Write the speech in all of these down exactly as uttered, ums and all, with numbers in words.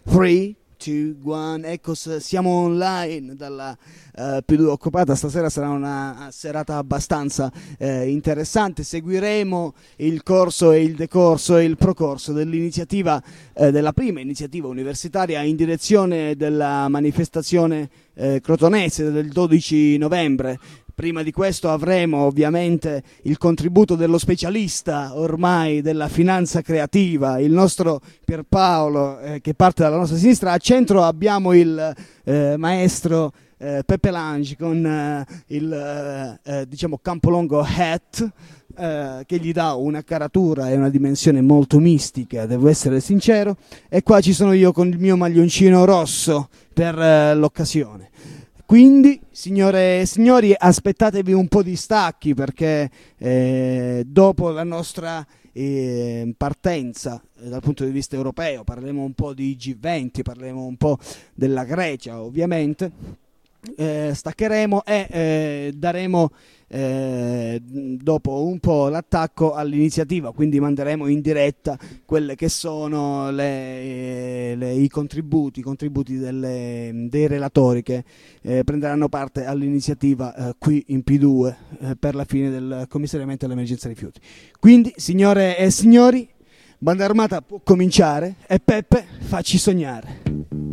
tre, due, uno, ecco, siamo online dalla uh, P due Occupata. Stasera sarà una serata abbastanza uh, interessante. Seguiremo il corso e il decorso e il procorso dell'iniziativa, uh, della prima iniziativa universitaria in direzione della manifestazione uh, crotonese del dodici novembre. Prima di questo avremo ovviamente il contributo dello specialista ormai della finanza creativa, il nostro Pierpaolo, eh, che parte dalla nostra sinistra. A centro abbiamo il eh, maestro eh, Peppe Lange con eh, il eh, eh, diciamo Campolongo hat, eh, che gli dà una caratura e una dimensione molto mistica, devo essere sincero. E qua ci sono io con il mio maglioncino rosso per eh, l'occasione. Quindi, signore e signori, aspettatevi un po' di stacchi, perché eh, dopo la nostra eh, partenza eh, dal punto di vista europeo, parleremo un po' di G venti, parleremo un po' della Grecia, ovviamente, eh, staccheremo e eh, daremo eh, dopo un po' l'attacco all'iniziativa, quindi manderemo in diretta quelle che sono le, le, i contributi, i contributi delle, dei relatori che eh, prenderanno parte all'iniziativa eh, qui in P due eh, per la fine del commissariamento all'emergenza rifiuti. Quindi, signore e signori, Banda Armata può cominciare e Peppe, facci sognare.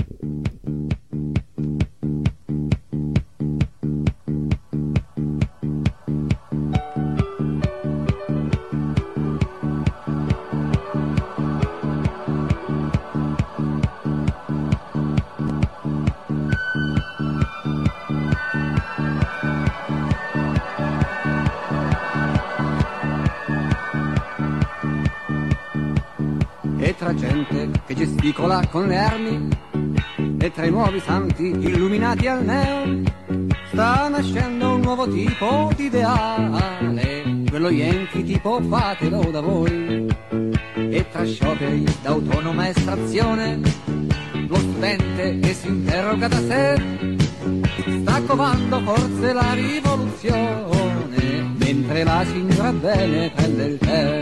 E tra gente che gesticola con le armi e tra i nuovi santi illuminati al neon sta nascendo un nuovo tipo di ideale, quello Yankee tipo fatelo da voi. E tra scioperi d'autonoma estrazione lo studente che si interroga da sé sta covando forse la rivoluzione, mentre la signora bene prende il tè.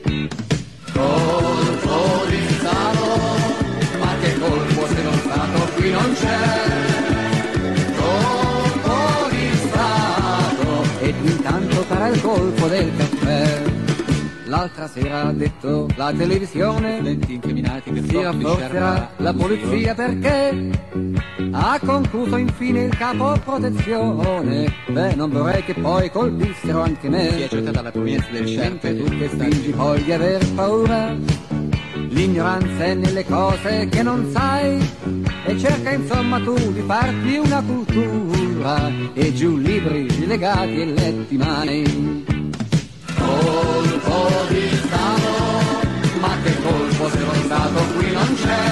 Colpo di Stato, ma che colpo se lo Stato qui non c'è? Colpo di Stato, ed intanto farà il colpo del caffè. L'altra sera ha detto la televisione, lenti incriminati che si rafforzerà la polizia perché ha concluso infine il capo protezione. Beh, non vorrei che poi colpissero anche me. Si è accertata la provenienza del scienze, tu che fingi poi di aver paura. L'ignoranza è nelle cose che non sai e cerca insomma tu di farti una cultura e giù libri legati e letti mani. Colpo di Stato, ma che colpo se lo Stato qui non c'è?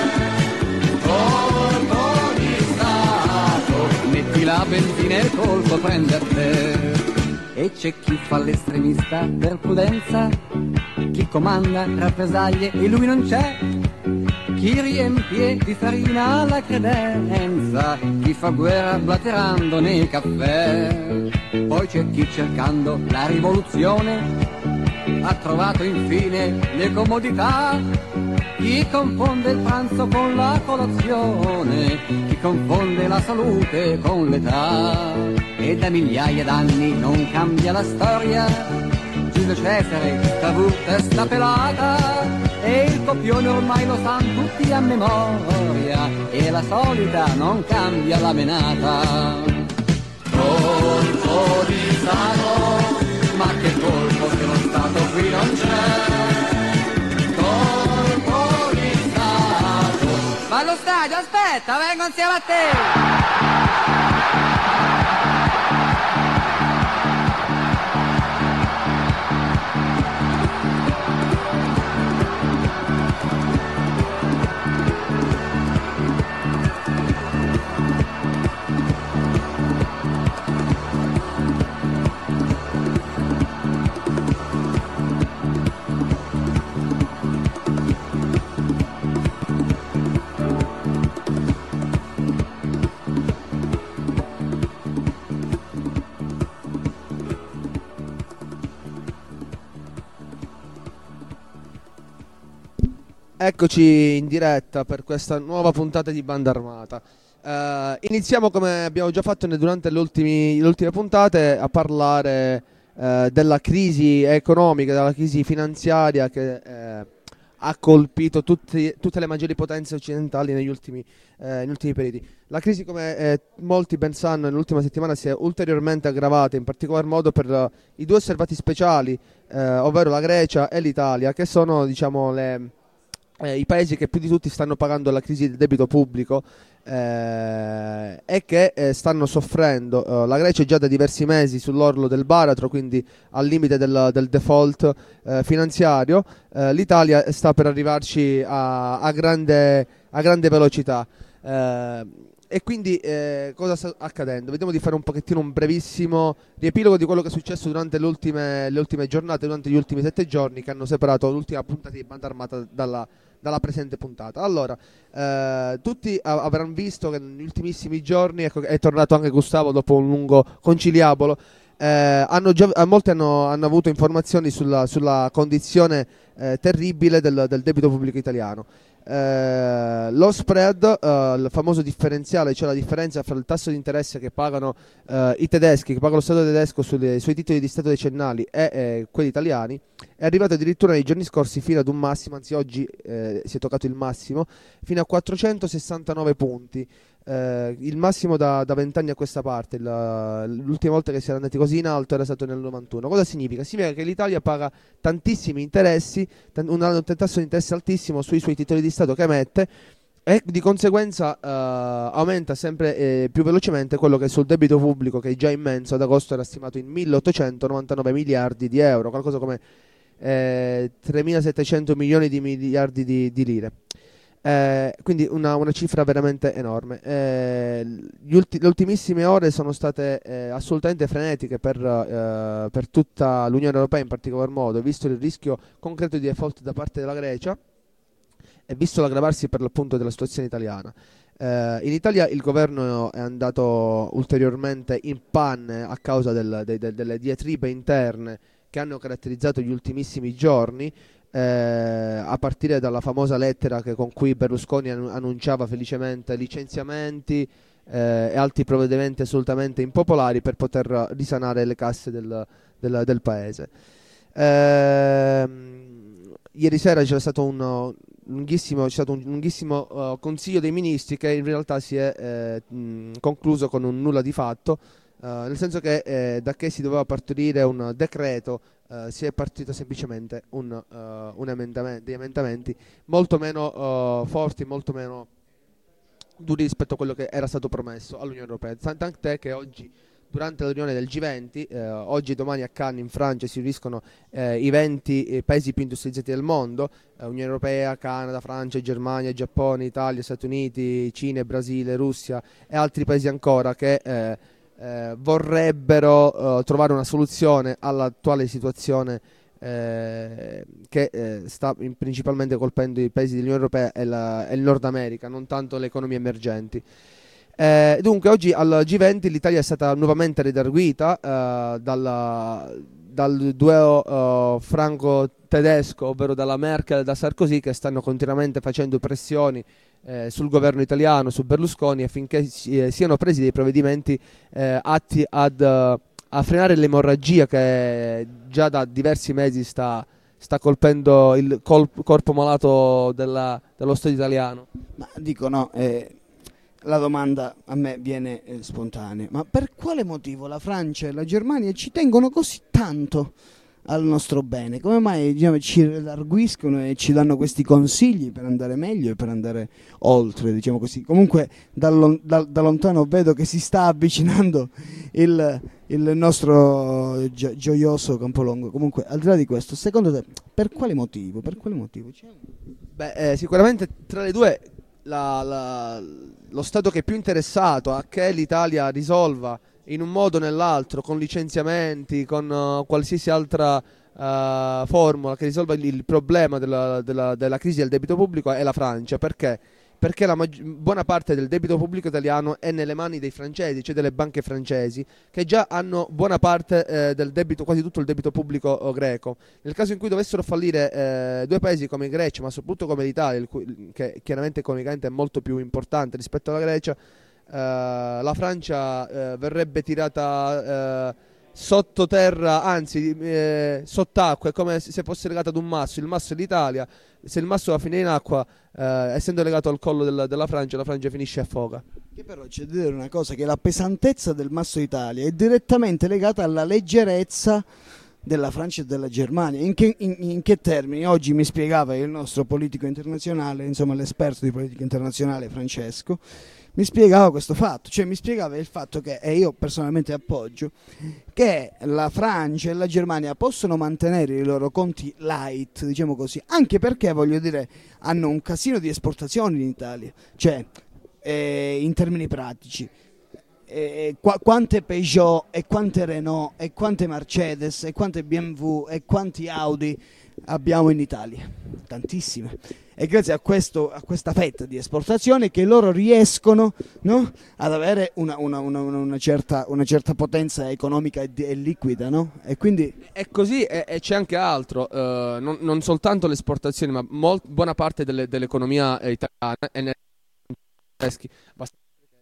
Colpo di Stato, metti la benzina e il colpo prende a te. E c'è chi fa l'estremista per prudenza, chi comanda rappresaglie e lui non c'è, chi riempie di farina la credenza, chi fa guerra blaterando nei caffè. Poi c'è chi cercando la rivoluzione ha trovato infine le comodità, chi confonde il pranzo con la colazione, chi confonde la salute con l'età. E da migliaia d'anni non cambia la storia, Giulio Cesare, Cavour, testa pelata, e il copione ormai lo sanno tutti a memoria, e la solita non cambia la menata. Colpo di Stato, ma che colpo se lo Stato qui non c'è? Colpo di Stato. Ma allo stadio, aspetta, vengo insieme a te! Eccoci in diretta per questa nuova puntata di Banda Armata. Uh, iniziamo, come abbiamo già fatto durante le, ultimi, le ultime puntate, a parlare uh, della crisi economica, della crisi finanziaria che uh, ha colpito tutti, tutte le maggiori potenze occidentali negli ultimi, uh, negli ultimi periodi. La crisi, come eh, molti ben sanno, nell'ultima settimana si è ulteriormente aggravata, in particolar modo per uh, i due osservati speciali, uh, ovvero la Grecia e l'Italia, che sono, diciamo, le... Eh, i paesi che più di tutti stanno pagando la crisi del debito pubblico eh, e che eh, stanno soffrendo. Uh, la Grecia è già da diversi mesi sull'orlo del baratro, quindi al limite del, del default eh, finanziario. Uh, L'Italia sta per arrivarci a, a, grande, a grande velocità. Uh, E quindi eh, cosa sta accadendo? Vediamo di fare un pochettino un brevissimo riepilogo di quello che è successo durante le ultime, le ultime giornate, durante gli ultimi sette giorni che hanno separato l'ultima puntata di Banda Armata dalla, dalla presente puntata. Allora, eh, tutti av- avranno visto che negli ultimissimi giorni, ecco, è tornato anche Gustavo dopo un lungo conciliabolo. Eh, hanno già, molti hanno, hanno avuto informazioni sulla, sulla condizione eh, terribile del, del debito pubblico italiano. Eh, lo spread, eh, il famoso differenziale, cioè la differenza fra il tasso di interesse che pagano eh, i tedeschi, che paga lo Stato tedesco sulle, sui titoli di Stato decennali e eh, quelli italiani, è arrivato addirittura nei giorni scorsi fino ad un massimo, anzi oggi eh, si è toccato il massimo, fino a quattrocentosessantanove punti. Eh, il massimo da vent'anni a questa parte. La, l'ultima volta che si era andati così in alto era stato nel novantuno. Cosa significa? Significa che l'Italia paga tantissimi interessi, t- un, un tasso di interesse altissimo sui suoi titoli di Stato che emette, e di conseguenza eh, aumenta sempre eh, più velocemente quello che è sul debito pubblico, che è già immenso. Ad agosto era stimato in milleottocentonovantanove miliardi di euro, qualcosa come eh, tremilasettecento milioni di miliardi di, di lire. Eh, quindi una, una cifra veramente enorme. Eh, ulti- le ultimissime ore sono state eh, assolutamente frenetiche per, eh, per tutta l'Unione Europea in particolar modo, visto il rischio concreto di default da parte della Grecia e visto l'aggravarsi per l'appunto della situazione italiana. Eh, in Italia il governo è andato ulteriormente in panne a causa del, de, de, delle diatribe interne che hanno caratterizzato gli ultimissimi giorni. Eh, a partire dalla famosa lettera che, con cui Berlusconi annu- annunciava felicemente licenziamenti eh, e altri provvedimenti assolutamente impopolari per poter risanare le casse del, del, del paese. Eh, ieri sera c'è stato un lunghissimo, c'è stato un lunghissimo uh, consiglio dei ministri che in realtà si è eh, mh, concluso con un nulla di fatto, uh, nel senso che eh, da che si doveva partorire un decreto, Uh, si è partito semplicemente un, uh, un emendamento, degli emendamenti molto meno uh, forti, molto meno duri rispetto a quello che era stato promesso all'Unione Europea. Tant'è che oggi, durante la riunione del G venti, eh, oggi e domani a Cannes in Francia si riuniscono eh, i venti eh, paesi più industrializzati del mondo, eh, Unione Europea, Canada, Francia, Germania, Giappone, Italia, Stati Uniti, Cina, Brasile, Russia e altri paesi ancora che eh, Eh, vorrebbero eh, trovare una soluzione all'attuale situazione eh, che eh, sta in, principalmente colpendo i paesi dell'Unione Europea e, la, e il Nord America, non tanto le economie emergenti. Eh, dunque oggi al G venti l'Italia è stata nuovamente redarguita eh, dalla, dal duo uh, franco-tedesco, ovvero dalla Merkel e da Sarkozy, che stanno continuamente facendo pressioni Eh, sul governo italiano, su Berlusconi, affinché si, eh, siano presi dei provvedimenti eh, atti ad, uh, a frenare l'emorragia che già da diversi mesi sta, sta colpendo il colp- corpo malato della, dello Stato italiano. Ma dico no, eh, la domanda a me viene eh, spontanea, ma per quale motivo la Francia e la Germania ci tengono così tanto al nostro bene? Come mai, diciamo, ci redarguiscono e ci danno questi consigli per andare meglio e per andare oltre, diciamo così? Comunque da, lon- da, da lontano vedo che si sta avvicinando il, il nostro gio- gioioso Campolongo. Comunque, al di là di questo, secondo te per quale motivo? Per quale motivo? C'è... Beh, eh, sicuramente tra le due la, la, lo Stato che è più interessato a che l'Italia risolva in un modo o nell'altro, con licenziamenti, con uh, qualsiasi altra uh, formula che risolva il, il problema della, della, della crisi del debito pubblico, è la Francia. Perché? perché la maggi- buona parte del debito pubblico italiano è nelle mani dei francesi, cioè delle banche francesi, che già hanno buona parte eh, del debito, quasi tutto il debito pubblico oh, greco. Nel caso in cui dovessero fallire eh, due paesi come Grecia, ma soprattutto come l'Italia, il cui, che chiaramente economicamente è molto più importante rispetto alla Grecia, eh, la Francia eh, verrebbe tirata eh, sottoterra, anzi eh, sott'acqua, è come se fosse legata ad un masso. Il masso è l'Italia, se il masso va a finire in acqua, eh, essendo legato al collo del, della Francia, la Francia finisce a foga. Che però c'è da dire una cosa, che la pesantezza del masso Italia è direttamente legata alla leggerezza della Francia e della Germania. In che, in, in che termini? Oggi mi spiegava il nostro politico internazionale, insomma l'esperto di politica internazionale Francesco, mi spiegava questo fatto, cioè mi spiegava il fatto che, e io personalmente appoggio, che la Francia e la Germania possono mantenere i loro conti light, diciamo così, anche perché, voglio dire, hanno un casino di esportazioni in Italia, cioè eh, in termini pratici. E qu- quante Peugeot e quante Renault e quante Mercedes e quante B M W e quanti Audi abbiamo in Italia? Tantissime. E grazie a, questo, a questa fetta di esportazione che loro riescono, no, ad avere una, una, una, una, certa, una certa potenza economica e, e liquida, no? E quindi è così, e, e c'è anche altro, eh, non, non soltanto le esportazioni, ma molt, buona parte delle, dell'economia italiana è nei tedeschi. Basta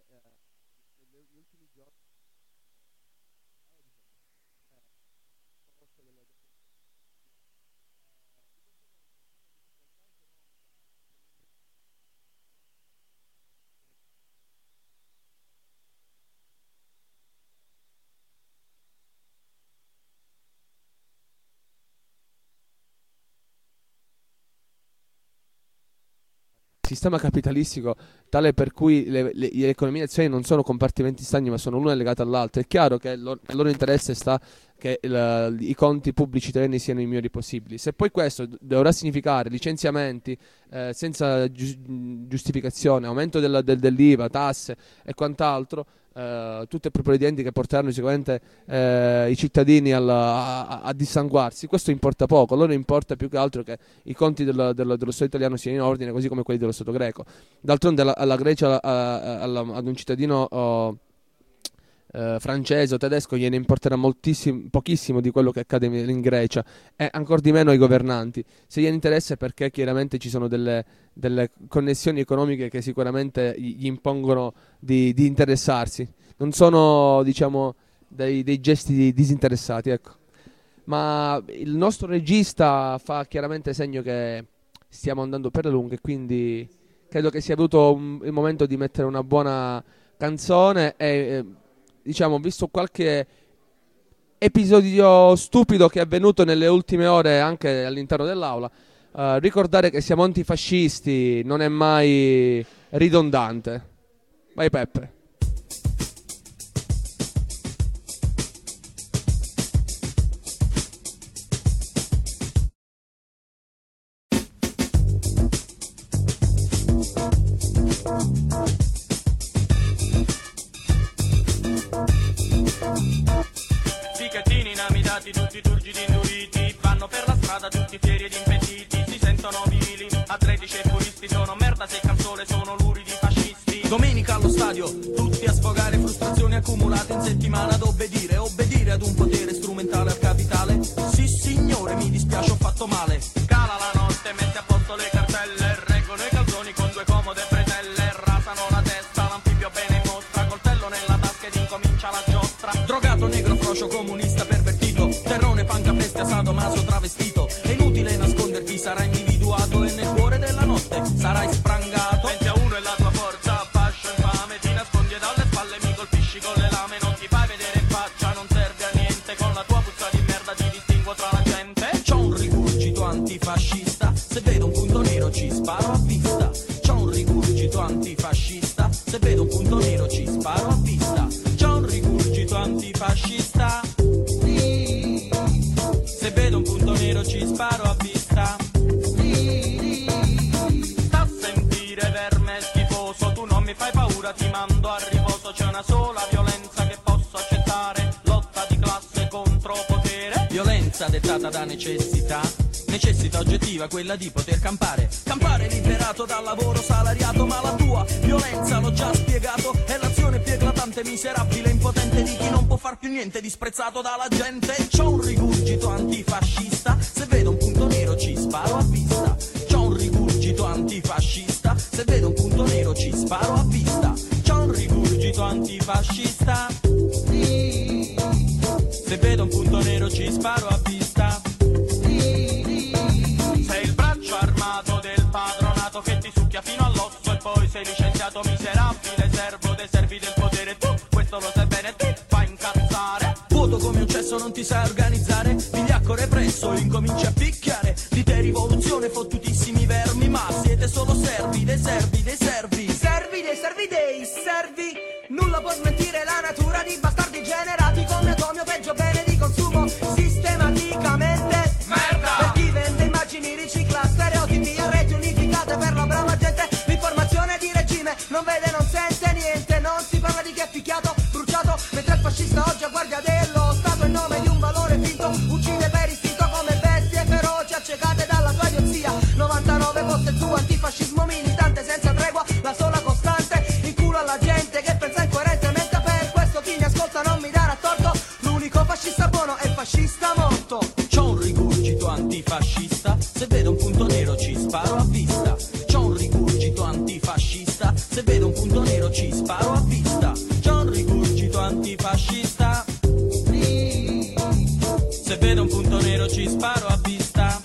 sistema capitalistico tale per cui le, le, le economie nazionali non sono compartimenti stagni, ma sono l'una legata all'altra. È chiaro che lo, nel loro interesse sta che il, i conti pubblici italiani siano i migliori possibili. Se poi questo dovrà significare licenziamenti eh, senza giu- giustificazione, aumento del, del, dell'I V A, tasse e quant'altro, Uh, tutte provvedimenti che porteranno sicuramente uh, i cittadini alla, a, a dissanguarsi, questo importa poco. A loro importa più che altro che i conti del, del, dello Stato italiano siano in ordine, così come quelli dello Stato greco. D'altronde alla, alla Grecia, alla, alla, ad un cittadino uh, Uh, francese o tedesco gliene importerà moltissimo, pochissimo di quello che accade in Grecia, e ancora di meno ai governanti. Se gliene interessa è perché chiaramente ci sono delle, delle connessioni economiche che sicuramente gli impongono di, di interessarsi. Non sono, diciamo, dei, dei gesti disinteressati, ecco. Ma il nostro regista fa chiaramente segno che stiamo andando per le lunghe, quindi credo che sia venuto un, il momento di mettere una buona canzone e eh, diciamo, visto qualche episodio stupido che è avvenuto nelle ultime ore anche all'interno dell'aula, uh, ricordare che siamo antifascisti non è mai ridondante. Vai Peppe. Fichettini inamidati, tutti turgidi induriti, vanno per la strada tutti fieri ed impediti, si sentono vili, atletici e puristi, sono merda se il canzone sono luridi fascisti. Domenica allo stadio, tutti a sfogare frustrazioni accumulate in settimana ad obbedire, obbedire ad un potere strumentale al capitale. Sì signore, mi dispiace, ho fatto male. Cala la notte, mette a posto le cartelle, reggono i calzoni con due comode bretelle, rasano la testa, l'anfibio bene in mostra, coltello nella tasca ed incomincia la giostra. Drogato, negro, frocio, comunista, pervertito, terrone, panca, bestia, sadomaso, travestito. È inutile nasconderti, sarai individuato e nel cuore della notte sarai sprangato. venti a uno è la tua forza, fascio infame, ti nascondi e dalle spalle mi colpisci con le lame, non ti fai vedere in faccia, non serve a niente, con la tua puzza di merda ti distinguo tra la gente. C'ho un rigurgito antifascista, se vedo un punto nero ci sparo a vista. C'ho un rigurgito antifascista, se vedo un punto nero ci sparo a vista. C'ho un rigurgito antifascista, se vedo un punto nero ci sparo a vista. Sta a sentire verme schifoso, tu non mi fai paura, ti mando a riposo. C'è una sola violenza che posso accettare, lotta di classe contro potere. Violenza dettata da necessità, necessità oggettiva quella di poter campare. Campare liberato dal lavoro salariato, ma la tua violenza, l'ho già spiegato, è l'azione più eclatante, miserabile, impotente di chi non può far più niente, disprezzato dalla gente. C'ho un rigurgito antifascista, se vedo un punto nero ci sparo a vista. C'ho un rigurgito antifascista, se vedo un punto nero ci sparo a vista. C'ho un rigurgito antifascista, se vedo un punto nero ci sparo a vista. Sei il braccio armato del padronato che ti succhia fino all'osso e poi sei licenziato miserabile, servo dei servi del potere. Tu questo lo sai bene, ti fa incazzare. Vuoto come un cesso, non ti sai organizzare, vigliacco represso, incominci a picchiare. Di te rivoluzione fottutissimi vermi, ma siete solo servi dei servi dei servi. Servi dei servi dei servi. Nulla può smentire la natura di bastardi generati con anatomio peggio bene di consumo sistematicamente. Merda! Per chi vende immagini, ricicla stereotipi a reti unificate per la brava gente. L'informazione di regime non vede, non sente niente. Non si parla di chi è picchiato, bruciato, mentre il fascista oggi a guardia dello Stato in nome di un valore finto uccide per istinto come bestie feroci accecate dalla tua idiozia. novantanove poste tu, antifascismo militante senza tregua, la sola costante, in culo alla gente che pensa incoerentemente. Per questo chi mi ascolta non mi darà torto, l'unico fascista buono è il fascista morto. C'ho un rigurgito antifascista, se vedo un punto nero ci sparo a vista. C'ho un rigurgito antifascista, se vedo un punto nero ci sparo a vista. C'ho un rigurgito antifascista, se vedo un punto nero ci sparo a vista.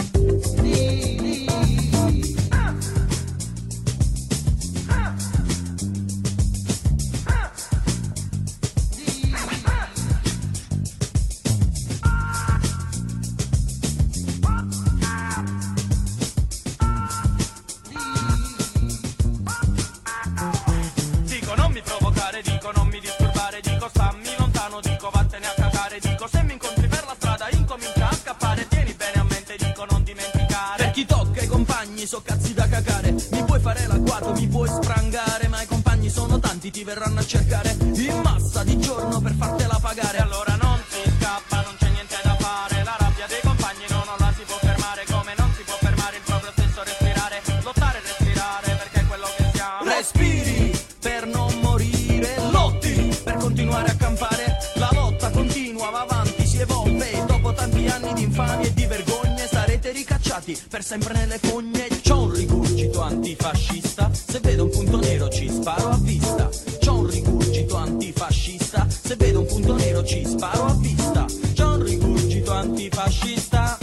Dico non mi provocare, dico non mi disturbare, dico stammi lontano, dico vattene a cagare, dico se mi incontri per la strada incomincia a scappare, tieni bene a mente, dico non dimenticare. Per chi tocca i compagni so cazzi da cagare, mi puoi fare l'agguato, mi puoi sprangare, ma i compagni sono tanti, ti verranno a cercare in massa di giorno per fartela pagare. Allora non si scappa, non c'è niente da fare, la rabbia dei compagni no, non la si può fermare, come non si può fermare il proprio stesso respirare, lottare e respirare perché è quello che siamo. Respiri per non morire, lotti per continuare a campare, la lotta continua, va avanti, si evolve e dopo tanti anni di infamie e di vergogne sarete ricacciati per sempre nelle fogne. C'ho un rigurgito antifascista, se vedo un punto nero ci sparo a vista. C'ho un rigurgito antifascista, se vedo un punto nero ci sparo a vista. C'ho un rigurgito antifascista,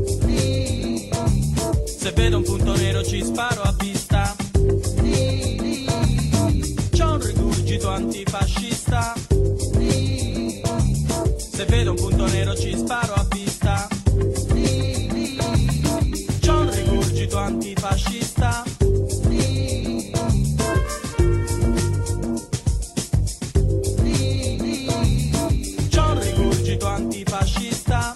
se vedo un punto nero ci sparo a vista. C'ho un rigurgito antifascista, se vedo un punto nero ci sparo a vista. C'ho un rigurgito antifascista, c'ho un rigurgito antifascista,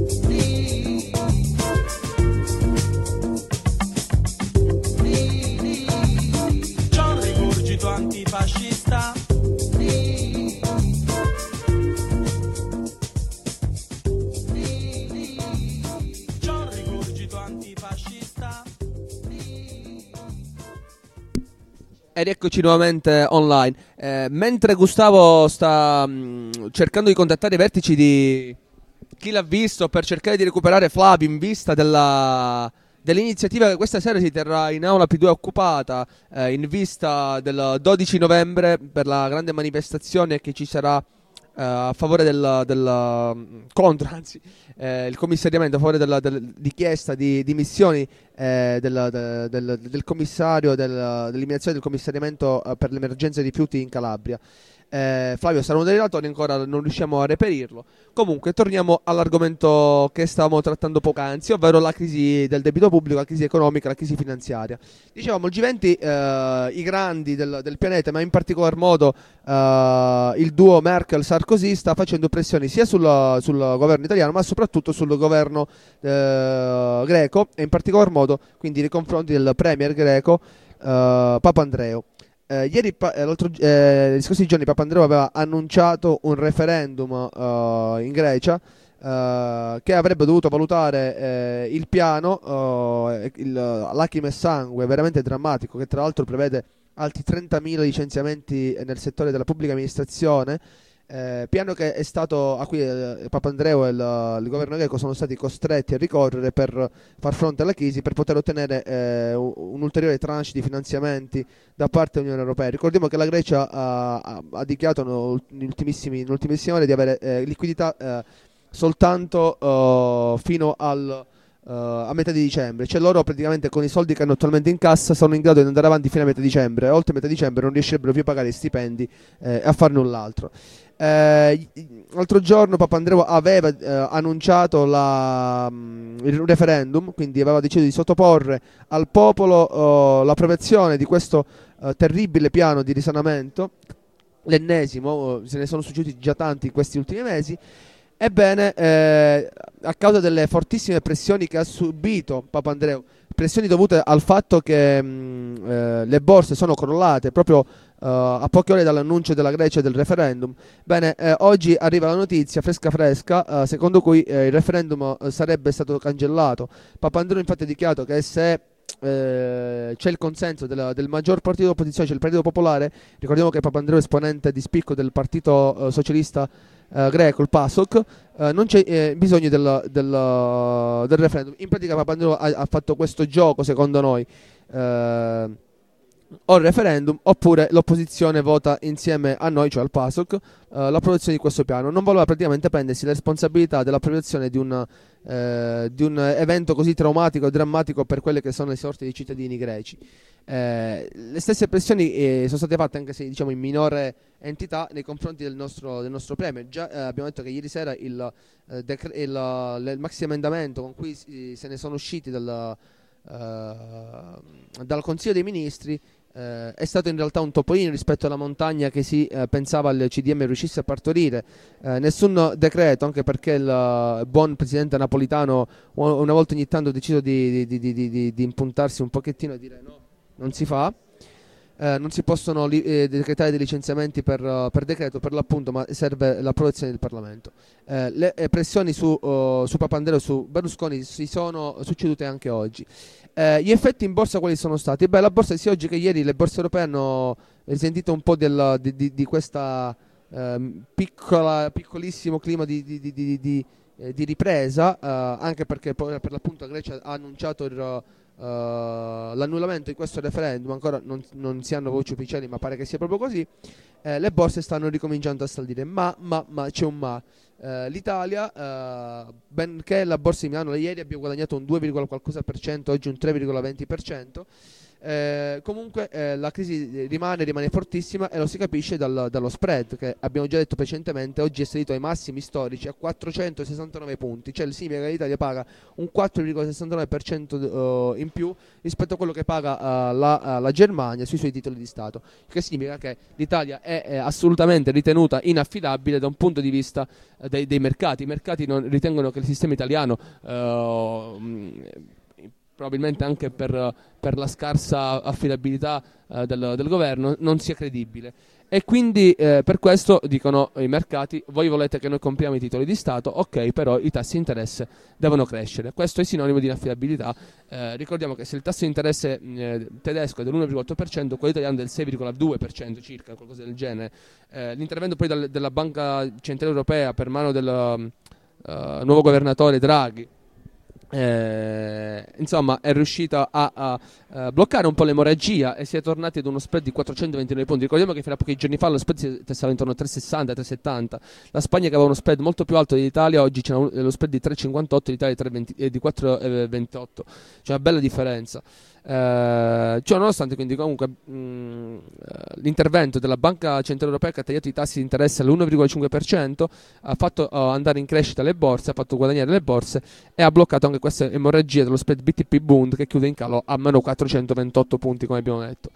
c'ho un rigurgito antifascista. C'ho un rigurgito antifascista. Ed eccoci nuovamente online. Eh, mentre Gustavo sta mh, cercando di contattare i vertici di Chi l'ha visto per cercare di recuperare Flavio in vista della, dell'iniziativa che questa sera si terrà in aula P due occupata, eh, in vista del dodici novembre per la grande manifestazione che ci sarà eh, a favore del, del contro, anzi eh, il commissariamento a favore della, della richiesta di dimissioni eh, del, del, del, del commissario del, dell'eliminazione del commissariamento eh, per l'emergenza rifiuti in Calabria. Eh, Flavio sarà uno dei relatori, ancora non riusciamo a reperirlo. Comunque torniamo all'argomento che stavamo trattando poc'anzi, ovvero la crisi del debito pubblico, la crisi economica, la crisi finanziaria. Dicevamo il G venti, eh, i grandi del, del pianeta, ma in particolar modo eh, il duo Merkel-Sarkozy sta facendo pressioni sia sul, sul governo italiano ma soprattutto sul governo eh, greco, e in particolar modo quindi nei confronti del premier greco eh, Papandreou. Eh, ieri, pa- eh, gli scorsi giorni Papandreou aveva annunciato un referendum uh, in Grecia uh, eh, che avrebbe dovuto valutare eh, il piano, eh, il, lacrime e sangue veramente drammatico, che tra l'altro prevede altri trentamila licenziamenti nel settore della pubblica amministrazione. Eh, piano che è stato a cui eh, Papandreou e il, il governo greco sono stati costretti a ricorrere per far fronte alla crisi, per poter ottenere eh, un, un ulteriore tranche di finanziamenti da parte dell'Unione Europea. Ricordiamo che la Grecia ha, ha, ha dichiarato nell'ultimissima ore di avere eh, liquidità eh, soltanto uh, fino al Uh, a metà di dicembre, cioè loro praticamente con i soldi che hanno attualmente in cassa sono in grado di andare avanti fino a metà dicembre, e oltre metà dicembre non riuscirebbero più a pagare stipendi e eh, a far null'altro. Eh, l'altro giorno Papandreou aveva eh, annunciato la, mh, il referendum, quindi aveva deciso di sottoporre al popolo uh, l'approvazione di questo uh, terribile piano di risanamento, l'ennesimo, uh, se ne sono succeduti già tanti in questi ultimi mesi. Ebbene, eh, a causa delle fortissime pressioni che ha subito Papandreou, pressioni dovute al fatto che mh, eh, le borse sono crollate proprio uh, a poche ore dall'annuncio della Grecia del referendum, bene, eh, oggi arriva la notizia fresca fresca, uh, secondo cui eh, il referendum uh, sarebbe stato cancellato. Papandreou infatti ha dichiarato che se Eh, c'è il consenso della, del maggior partito d'opposizione, c'è il Partito Popolare. Ricordiamo che Papandreou è esponente di spicco del Partito eh, Socialista eh, Greco, il PASOK. eh, non c'è eh, bisogno del, del, del referendum. In pratica Papandreou ha, ha fatto questo gioco, secondo noi, eh, o il referendum oppure l'opposizione vota insieme a noi, cioè al PASOK, eh, l'approvazione di questo piano. Non voleva praticamente prendersi la responsabilità dell'approvazione di un, eh, di un evento così traumatico e drammatico per quelle che sono le sorti dei cittadini greci. Eh, le stesse pressioni eh, sono state fatte, anche se diciamo in minore entità, nei confronti del nostro, del nostro premier. Già eh, abbiamo detto che ieri sera il, eh, decre- il, il maxi emendamento con cui si, se ne sono usciti dal, uh, dal Consiglio dei Ministri Uh, è stato in realtà un topolino rispetto alla montagna che si uh, pensava il C D M riuscisse a partorire. Uh, nessun decreto, anche perché il uh, buon presidente napolitano una volta ogni tanto ha deciso di, di, di, di, di, di impuntarsi un pochettino e dire no, non si fa. Uh, non si possono li- eh, decretare dei licenziamenti per, uh, per decreto, per l'appunto, ma serve l'approvazione del Parlamento. Uh, le eh, pressioni su, uh, su Papandreou e su Berlusconi si sono succedute anche oggi. Eh, gli effetti in borsa quali sono stati? Beh, la borsa sia oggi che ieri le borse europee hanno risentito un po' del, di, di, di questa eh, piccola, piccolissimo clima di, di, di, di, di, eh, di ripresa, eh, anche perché poi per l'appunto la Grecia ha annunciato il, uh, l'annullamento di questo referendum. Ancora non, non si hanno voci ufficiali, ma pare che sia proprio così. Eh, le borse stanno ricominciando a salire, ma, ma, ma c'è un ma. Uh, L'Italia, uh, benché la borsa di Milano ieri abbia guadagnato un due, qualcosa per cento, oggi un tre virgola venti per cento, eh, comunque eh, la crisi rimane, rimane fortissima, e lo si capisce dal, dallo spread, che abbiamo già detto precedentemente oggi è salito ai massimi storici a quattrocentosessantanove punti, cioè significa che l'Italia paga un quattro virgola sessantanove per cento uh, in più rispetto a quello che paga uh, la, uh, la Germania sui suoi titoli di Stato, che significa che l'Italia è, è assolutamente ritenuta inaffidabile da un punto di vista uh, dei, dei mercati. I mercati non ritengono che il sistema italiano uh, probabilmente anche per, per la scarsa affidabilità eh, del, del governo non sia credibile, e quindi eh, per questo dicono i mercati: voi volete che noi compriamo i titoli di Stato, ok, però i tassi di interesse devono crescere. Questo è sinonimo di inaffidabilità. Eh, ricordiamo che se il tasso di interesse eh, tedesco è dell'uno virgola otto per cento, quello italiano è del sei virgola due per cento circa, qualcosa del genere. Eh, l'intervento poi dal, della Banca Centrale Europea per mano del uh, nuovo governatore Draghi, Eh, insomma è riuscita a, a, a bloccare un po' l'emorragia, e si è tornati ad uno spread di quattrocentoventinove punti. Ricordiamo che fino a pochi giorni fa lo spread si stava intorno a tre virgola sessanta, tre virgola settanta. La Spagna, che aveva uno spread molto più alto dell'Italia, oggi c'è lo spread di tre virgola cinquantotto, l'Italia di quattro virgola ventotto. C'è una bella differenza. Eh, cioè, nonostante quindi comunque mh, l'intervento della Banca Centrale Europea, che ha tagliato i tassi di interesse all'uno virgola cinque per cento, ha fatto uh, andare in crescita le borse, ha fatto guadagnare le borse, e ha bloccato anche questa emorragia dello spread B T P Bund, che chiude in calo a meno quattrocentoventotto punti, come abbiamo detto.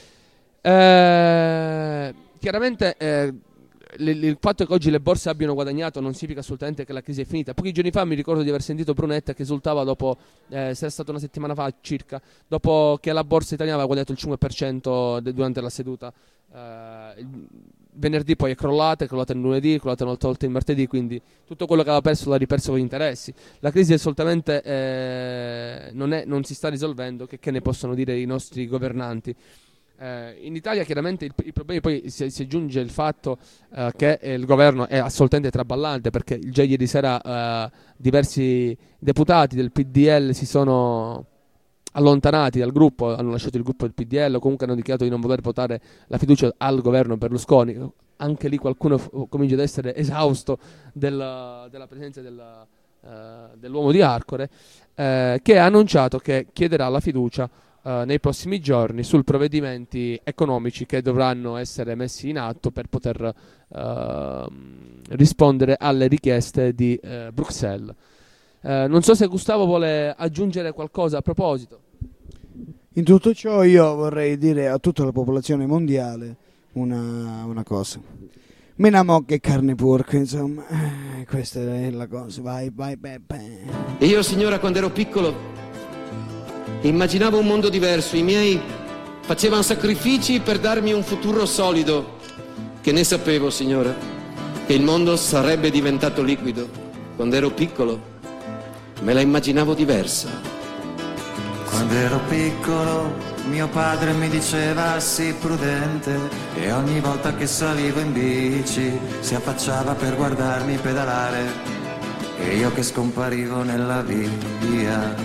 Eh, chiaramente eh, il fatto che oggi le borse abbiano guadagnato non significa assolutamente che la crisi è finita. Pochi giorni fa mi ricordo di aver sentito Brunetta che esultava dopo, eh, se è stata una settimana fa circa, dopo che la borsa italiana aveva guadagnato il cinque per cento de- durante la seduta. Eh, venerdì poi è crollata, è crollata il lunedì, è crollata un'altra volta il martedì, quindi tutto quello che aveva perso l'ha riperso con gli interessi. La crisi assolutamente eh, non, è, non si sta risolvendo, che, che ne possono dire i nostri governanti. Eh, in Italia chiaramente il, i problemi, poi si, si aggiunge il fatto eh, che il governo è assolutamente traballante, perché già ieri sera eh, diversi deputati del P D L si sono allontanati dal gruppo, hanno lasciato il gruppo del P D L, o comunque hanno dichiarato di non voler votare la fiducia al governo Berlusconi. Anche lì qualcuno f- comincia ad essere esausto del, della presenza del, uh, dell'uomo di Arcore, eh, che ha annunciato che chiederà la fiducia uh, nei prossimi giorni sul provvedimenti economici che dovranno essere messi in atto per poter uh, rispondere alle richieste di uh, Bruxelles. Uh, non so se Gustavo vuole aggiungere qualcosa a proposito. In tutto ciò io vorrei dire a tutta la popolazione mondiale una, una cosa. Meno mo che carne porca, insomma, eh, questa è la cosa. Vai, vai, Beppe. E io, signora, quando ero piccolo immaginavo un mondo diverso. I miei facevano sacrifici per darmi un futuro solido, che ne sapevo, signora, che il mondo sarebbe diventato liquido. Quando ero piccolo me la immaginavo diversa. Quando ero piccolo mio padre mi diceva sii prudente, e ogni volta che salivo in bici si affacciava per guardarmi pedalare, e io che scomparivo nella via.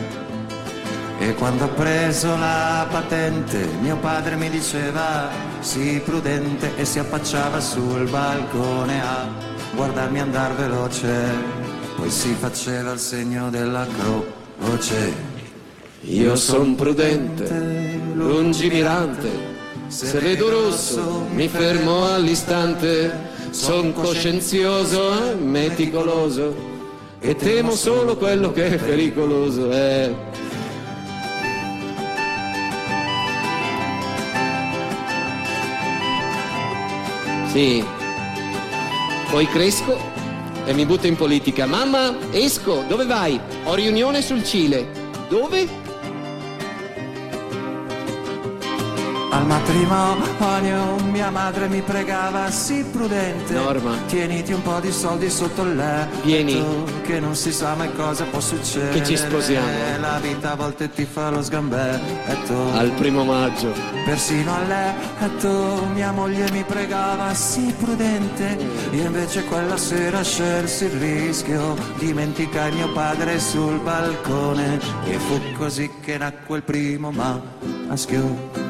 E quando ho preso la patente mio padre mi diceva sii prudente, e si affacciava sul balcone a guardarmi andar veloce. Poi si faceva il segno della croce. Io son prudente, lungimirante, se vedo rosso mi fermo all'istante. Son coscienzioso e meticoloso, e temo solo quello che è pericoloso. Eh. Sì, poi cresco e mi butto in politica. Mamma, esco, dove vai? Ho riunione sul Cile. Dove? Al matrimonio mia madre mi pregava sii prudente, Norma, tieniti un po' di soldi sotto il letto, vieni, che non si sa mai cosa può succedere, che ci sposiamo. La vita a volte ti fa lo sgambetto. Al primo maggio Persino a letto mia moglie mi pregava sii prudente, io invece quella sera scelsi il rischio, dimenticai mio padre sul balcone, e fu così che nacque il primo maschio.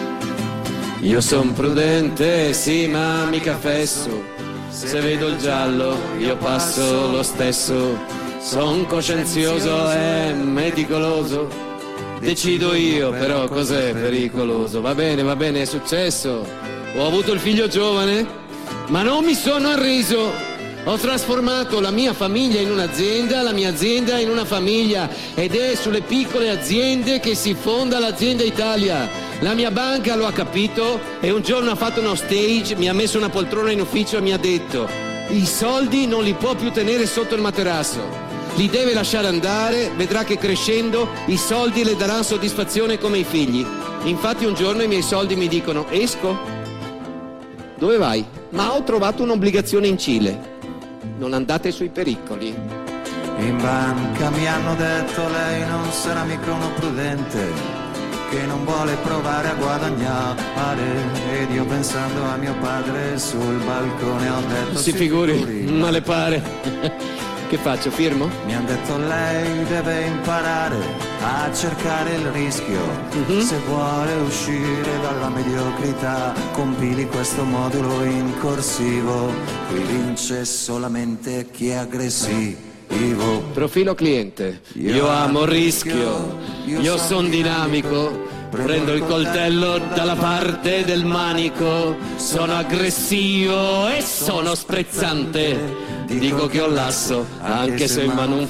Io son prudente, sì, ma mica fesso. Se vedo il giallo io passo lo stesso. Son coscienzioso e meticoloso, decido io però cos'è pericoloso. Va bene, va bene, è successo. Ho avuto il figlio giovane, ma non mi sono arreso. Ho trasformato la mia famiglia in un'azienda, la mia azienda in una famiglia, ed è sulle piccole aziende che si fonda l'azienda Italia. La mia banca lo ha capito e un giorno ha fatto uno stage, mi ha messo una poltrona in ufficio e mi ha detto: i soldi non li può più tenere sotto il materasso, li deve lasciare andare, vedrà che crescendo i soldi le daranno soddisfazione come i figli. Infatti un giorno i miei soldi mi dicono: esco? Dove vai? Ma ho trovato un'obbligazione in Cile. Non andate sui pericoli. In banca mi hanno detto lei non sarà mica uno prudente, che non vuole provare a guadagnare, ed io pensando a mio padre sul balcone ho detto si, si figuri, figuri, ma le pare. Che faccio, firmo? Mi hanno detto lei deve imparare a cercare il rischio, uh-huh. Se vuole uscire dalla mediocrità compili questo modulo in corsivo, qui vince solamente chi è aggressivo. Profilo cliente. Io, io amo il rischio, io, io son dinamico, prendo il coltello dalla parte del manico, sono aggressivo e sono sprezzante, dico che ho l'asso anche se in mano un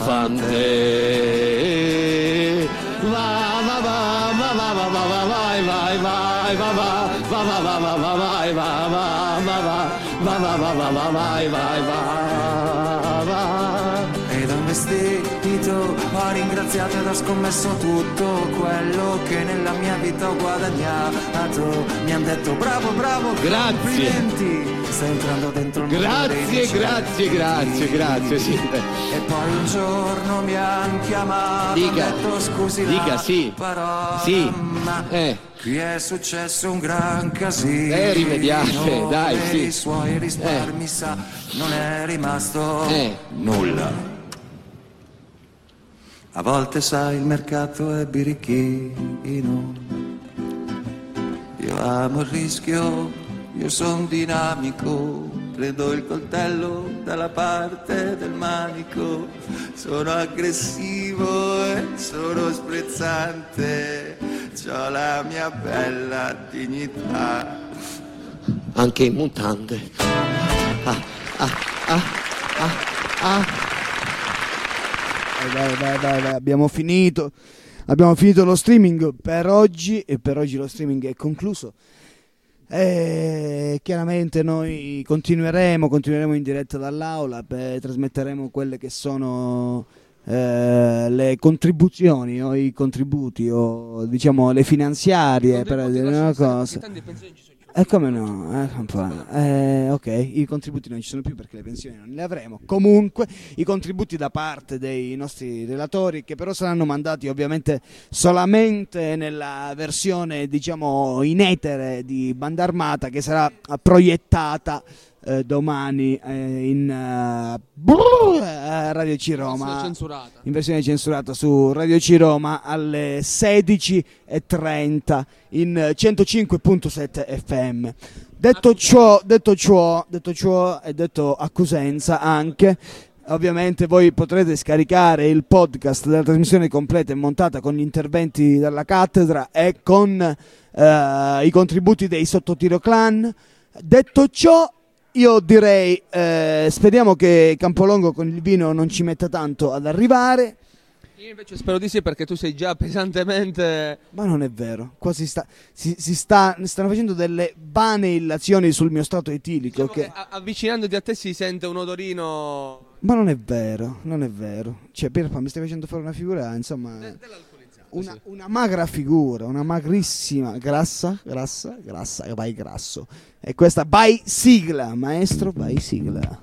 fante. Va va va va va va va va vai vai vai va va va va va va va vai va va va va va va va va va vai vai va va. Ed da un vestito, ho ringraziato ed ho scommesso tutto quello che nella mia vita ho guadagnato. Mi han detto bravo, bravo, grazie, complimenti, stai entrando dentro il mondo dei grazie, grazie, grazie, grazie, sì. E poi un giorno mi han chiamato, dica, ho detto scusi dica, la sì, parola, sì, ma eh. qui è successo un gran casino, è rimediabile, dai, per sì. i suoi risparmi, eh. sa, non è rimasto eh. nulla. A volte sai il mercato è birichino, io amo il rischio, io son dinamico, prendo il coltello dalla parte del manico, sono aggressivo e sono sprezzante, c'ho la mia bella dignità. Anche in mutande. Ah, ah, ah, ah, ah. Dai, dai, dai, dai, abbiamo finito. Abbiamo finito lo streaming per oggi e per oggi lo streaming è concluso. E chiaramente noi continueremo, continueremo in diretta dall'aula, per, trasmetteremo quelle che sono eh, le contribuzioni o i contributi o diciamo le finanziarie, per dire una cosa. E eh, come no? Eh, eh, ok, i contributi non ci sono più perché le pensioni non le avremo. Comunque i contributi da parte dei nostri relatori, che però saranno mandati ovviamente solamente nella versione diciamo in etere di Banda Armata, che sarà proiettata eh, domani eh, in uh, Radio C Roma, censurata. in versione censurata su Radio C Roma alle sedici e trenta in centocinque virgola sette F M. Detto ciò, detto ciò, detto ciò e detto accusenza anche, ovviamente voi potrete scaricare il podcast della trasmissione completa e montata con gli interventi della cattedra e con eh, i contributi dei Sottotiro Clan. Detto ciò, io direi eh, speriamo che Campolongo con il vino non ci metta tanto ad arrivare. Io invece spero di sì, perché tu sei già pesantemente... Ma non è vero, qua si sta, si, si sta, stanno facendo delle vane illazioni sul mio stato etilico. Diciamo che... che avvicinandoti a te si sente un odorino... Ma non è vero, non è vero. Cioè, Pierpa, mi stai facendo fare una figura, insomma... De- dell'alcolizzato, una, sì. una magra figura, una magrissima, grassa, grassa, grassa, vai grasso. E questa, vai sigla, maestro, vai sigla.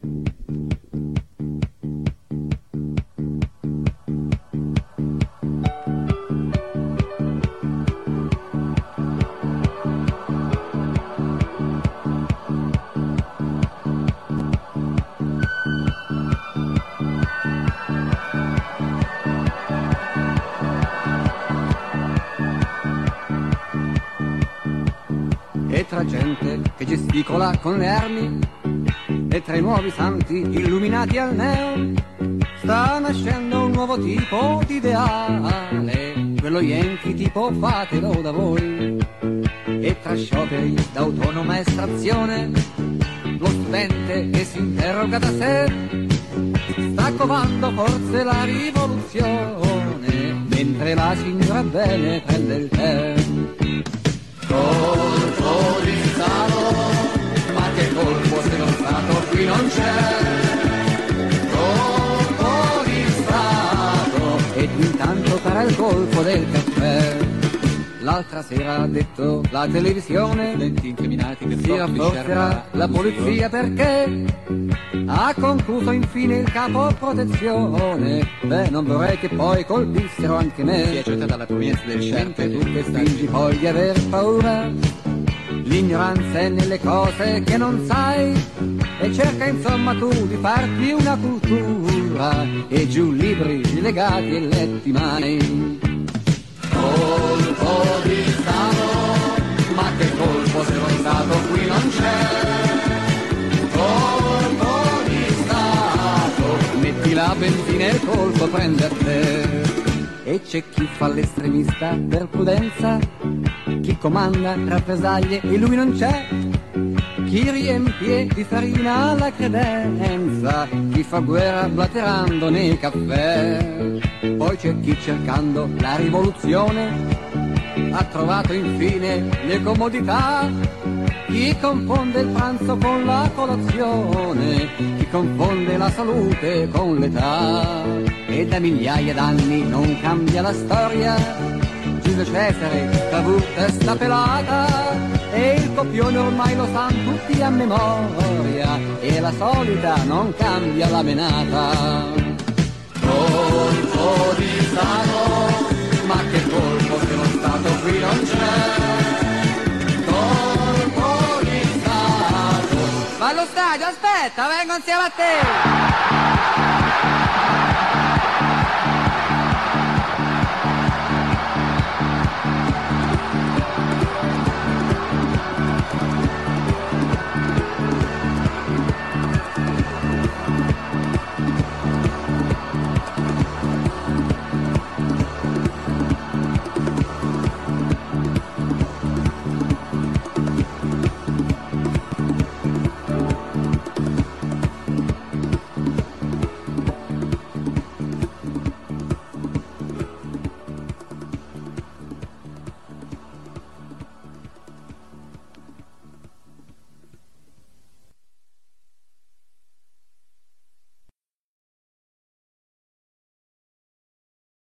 E tra gente che gesticola con le armi e tra i nuovi santi illuminati al neon sta nascendo un nuovo tipo di ideale, quello yankee tipo fatelo da voi. E tra scioperi d'autonoma estrazione lo studente che si interroga da sé sta covando forse la rivoluzione mentre la signora bene prende il tè. Colpo di Stato, ma che colpo se lo Stato qui non c'è? Colpo di Stato, ed intanto farà il colpo del caffè. L'altra sera ha detto la televisione, si rafforzerà la polizia perché ha concluso infine il capo protezione. Beh, non vorrei che poi colpissero anche me. Si è accettata la provenienza del scienze, tu che fingi poi di aver paura. L'ignoranza è nelle cose che non sai e cerca insomma tu di farti una cultura e giù libri legati e letti mani. Colpo di Stato, ma che colpo se lo Stato qui non c'è? Colpo di Stato, metti la benzina e il colpo prende a te. E c'è chi fa l'estremista per prudenza, chi comanda rappresaglie e lui non c'è, chi riempie di farina la credenza, chi fa guerra blaterando nei caffè. Poi c'è chi cercando la rivoluzione ha trovato infine le comodità. Chi confonde il pranzo con la colazione, chi confonde la salute con l'età. E da migliaia d'anni non cambia la storia, Giulio Cesare, Cavour, testa pelata, e il copione ormai lo sanno tutti a memoria, e la solita non cambia la menata. Colpo di Stato, ma che colpo se lo Stato qui non c'è. Colpo di Stato. Va allo stadio, aspetta, vengo insieme a te.